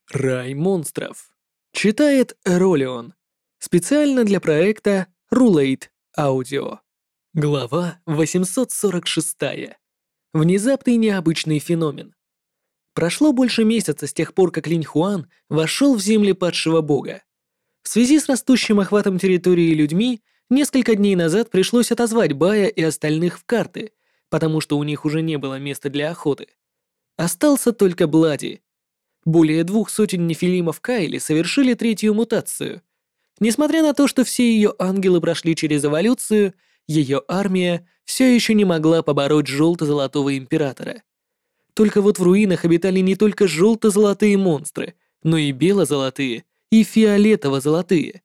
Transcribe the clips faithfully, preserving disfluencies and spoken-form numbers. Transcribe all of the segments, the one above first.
Рай монстров. Читает Ролион. Специально для проекта Rulate Audio. Глава восемьсот сорок шесть. Внезапный необычный феномен. Прошло больше месяца с тех пор, как Линь Хуан вошел в земли падшего бога. В связи с растущим охватом территории людьми, несколько дней назад пришлось отозвать Бая и остальных в карты, потому что у них уже не было места для охоты. Остался только Блади. Более двух сотен нефилимов Кайли совершили третью мутацию. Несмотря на то, что все ее ангелы прошли через эволюцию, ее армия все еще не могла побороть желто-золотого императора. Только вот в руинах обитали не только желто-золотые монстры, но и бело-золотые и фиолетово-золотые.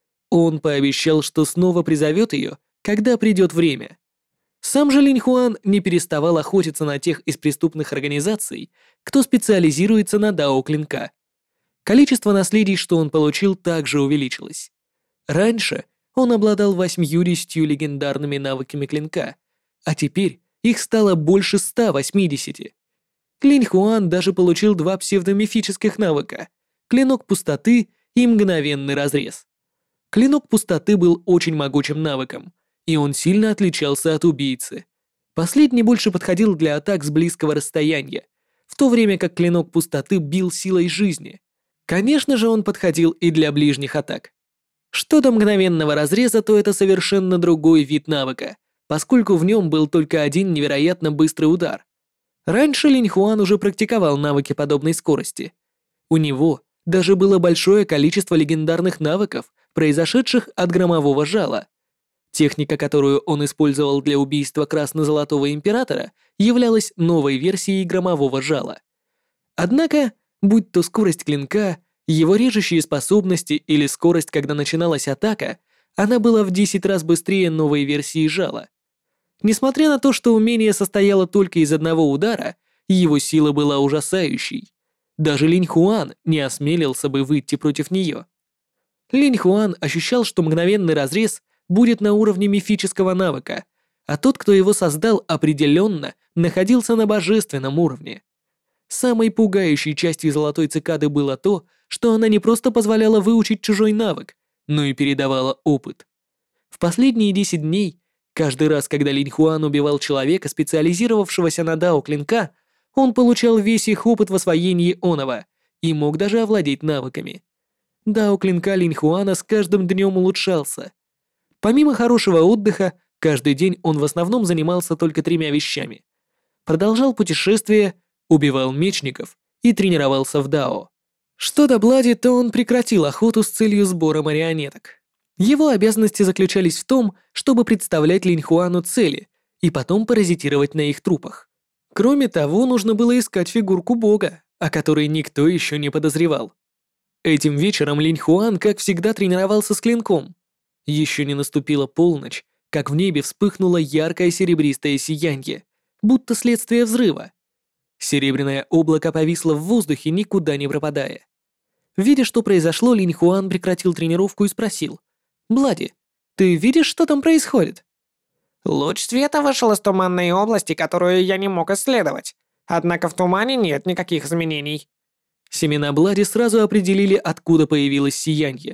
Он пообещал, что снова призовет ее, когда придет время. Сам же Линь Хуан не переставал охотиться на тех из преступных организаций, кто специализируется на дао клинка. Количество наследий, что он получил, также увеличилось. Раньше он обладал восьмьюдесятью легендарными навыками клинка, а теперь их стало больше ста восьмидесяти. Линь Хуан даже получил два псевдомифических навыка — клинок пустоты и мгновенный разрез. Клинок пустоты был очень могучим навыком, и он сильно отличался от убийцы. Последний больше подходил для атак с близкого расстояния, в то время как клинок пустоты бил силой жизни. Конечно же, он подходил и для ближних атак. Что до мгновенного разреза, то это совершенно другой вид навыка, поскольку в нем был только один невероятно быстрый удар. Раньше Линь Хуан уже практиковал навыки подобной скорости. У него даже было большое количество легендарных навыков, произошедших от громового жала. Техника, которую он использовал для убийства красно-золотого императора, являлась новой версией громового жала. Однако, будь то скорость клинка, его режущие способности или скорость, когда начиналась атака, она была в десять раз быстрее новой версии жала. Несмотря на то, что умение состояло только из одного удара, его сила была ужасающей. Даже Линь Хуан не осмелился бы выйти против нее. Линь Хуан ощущал, что мгновенный разрез будет на уровне мифического навыка, а тот, кто его создал, определенно находился на божественном уровне. Самой пугающей частью золотой цикады было то, что она не просто позволяла выучить чужой навык, но и передавала опыт. В последние десять дней, каждый раз, когда Линь Хуан убивал человека, специализировавшегося на дао клинка, он получал весь их опыт в освоении оного и мог даже овладеть навыками. Дао клинка Линь Хуана с каждым днем улучшался. Помимо хорошего отдыха, каждый день он в основном занимался только тремя вещами. Продолжал путешествие, убивал мечников и тренировался в дао. Что до Блади, то он прекратил охоту с целью сбора марионеток. Его обязанности заключались в том, чтобы представлять Линь Хуану цели и потом паразитировать на их трупах. Кроме того, нужно было искать фигурку бога, о которой никто еще не подозревал. Этим вечером Линь Хуан, как всегда, тренировался с клинком. Еще не наступила полночь, как в небе вспыхнуло яркое серебристое сияние, будто следствие взрыва. Серебряное облако повисло в воздухе, никуда не пропадая. Видя, что произошло, Линь Хуан прекратил тренировку и спросил: «Блади, ты видишь, что там происходит?» Луч света вышел из туманной области, которую я не мог исследовать. Однако в тумане нет никаких изменений. Семена Блади сразу определили, откуда появилось сияние.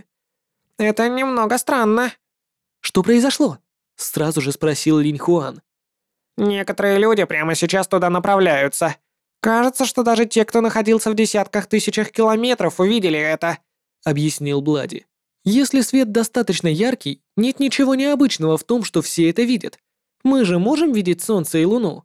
Это немного странно. «Что произошло?» — сразу же спросил Линь Хуан. Некоторые люди прямо сейчас туда направляются. Кажется, что даже те, кто находился в десятках тысячах километров, увидели это, объяснил Блади. «Если свет достаточно яркий, нет ничего необычного в том, что все это видят. Мы же можем видеть солнце и луну».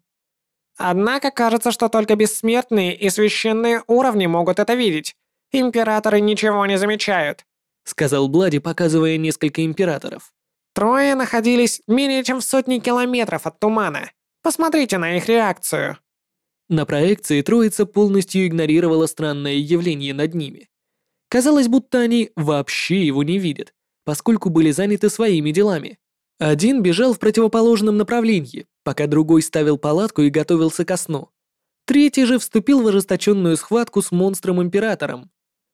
Однако кажется, что только бессмертные и священные уровни могут это видеть. Императоры ничего не замечают, сказал Блади, показывая несколько императоров. Трое находились менее чем в сотне километров от тумана. Посмотрите на их реакцию. На проекции троица полностью игнорировала странное явление над ними. Казалось, будто они вообще его не видят, поскольку были заняты своими делами. Один бежал в противоположном направлении, пока другой ставил палатку и готовился ко сну. Третий же вступил в ожесточенную схватку с монстром-императором.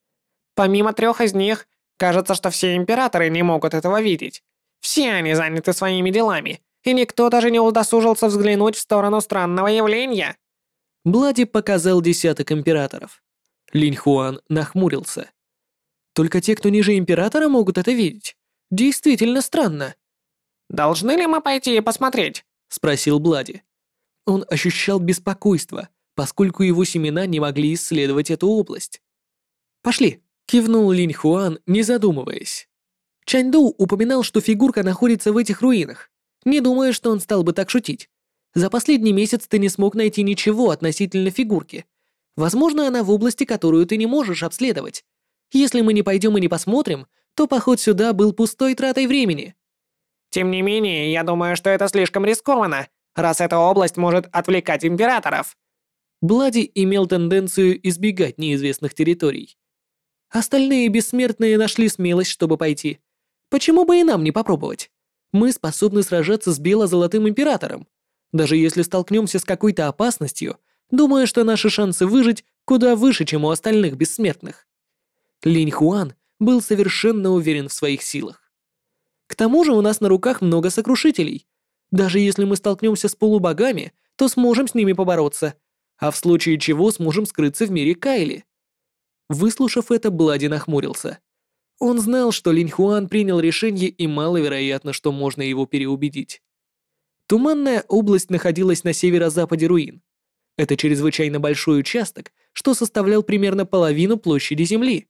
Помимо трех из них, кажется, что все императоры не могут этого видеть. Все они заняты своими делами, и никто даже не удосужился взглянуть в сторону странного явления. Блади показал десяток императоров. Линь Хуан нахмурился. Только те, кто ниже императора, могут это видеть. Действительно странно. «Должны ли мы пойти и посмотреть?» — спросил Блади. Он ощущал беспокойство, поскольку его семена не могли исследовать эту область. «Пошли», — кивнул Линь Хуан, не задумываясь. Чаньдоу упоминал, что фигурка находится в этих руинах. Не думаю, что он стал бы так шутить. За последний месяц ты не смог найти ничего относительно фигурки. Возможно, она в области, которую ты не можешь обследовать. Если мы не пойдем и не посмотрим, то поход сюда был пустой тратой времени. «Тем не менее, я думаю, что это слишком рискованно, раз эта область может отвлекать императоров». Блади имел тенденцию избегать неизвестных территорий. Остальные бессмертные нашли смелость, чтобы пойти. Почему бы и нам не попробовать? Мы способны сражаться с бело-золотым императором. Даже если столкнемся с какой-то опасностью, думаю, что наши шансы выжить куда выше, чем у остальных бессмертных. Линь Хуан был совершенно уверен в своих силах. К тому же у нас на руках много сокрушителей. Даже если мы столкнемся с полубогами, то сможем с ними побороться, а в случае чего сможем скрыться в мире Кайли. Выслушав это, Блади нахмурился. Он знал, что Линь Хуан принял решение, и маловероятно, что можно его переубедить. Туманная область находилась на северо-западе руин. Это чрезвычайно большой участок, что составлял примерно половину площади Земли.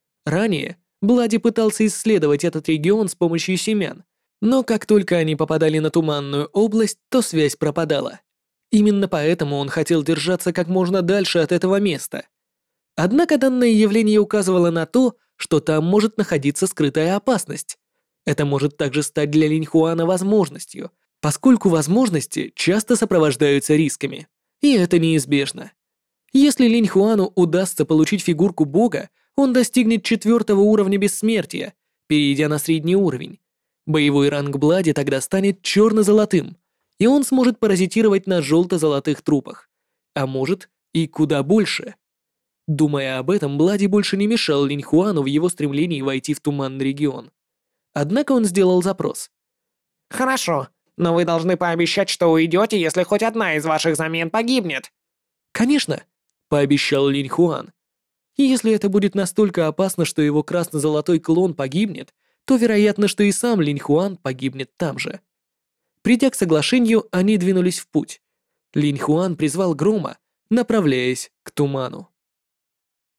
Ранее Блади пытался исследовать этот регион с помощью семян, но как только они попадали на туманную область, то связь пропадала. Именно поэтому он хотел держаться как можно дальше от этого места. Однако данное явление указывало на то, что там может находиться скрытая опасность. Это может также стать для Линь Хуана возможностью, поскольку возможности часто сопровождаются рисками, и это неизбежно. Если Линь Хуану удастся получить фигурку бога, он достигнет четвертого уровня бессмертия, перейдя на средний уровень. Боевой ранг Блади тогда станет черно-золотым, и он сможет паразитировать на желто-золотых трупах, а может и куда больше. Думая об этом, Блади больше не мешал Линь Хуану в его стремлении войти в туманный регион. Однако он сделал запрос. «Хорошо, но вы должны пообещать, что уйдете, если хоть одна из ваших замен погибнет». «Конечно», — пообещал Линь Хуан. «Если это будет настолько опасно, что его красно-золотой клон погибнет, то вероятно, что и сам Линь Хуан погибнет там же». Придя к соглашению, они двинулись в путь. Линь Хуан призвал Грома, направляясь к туману.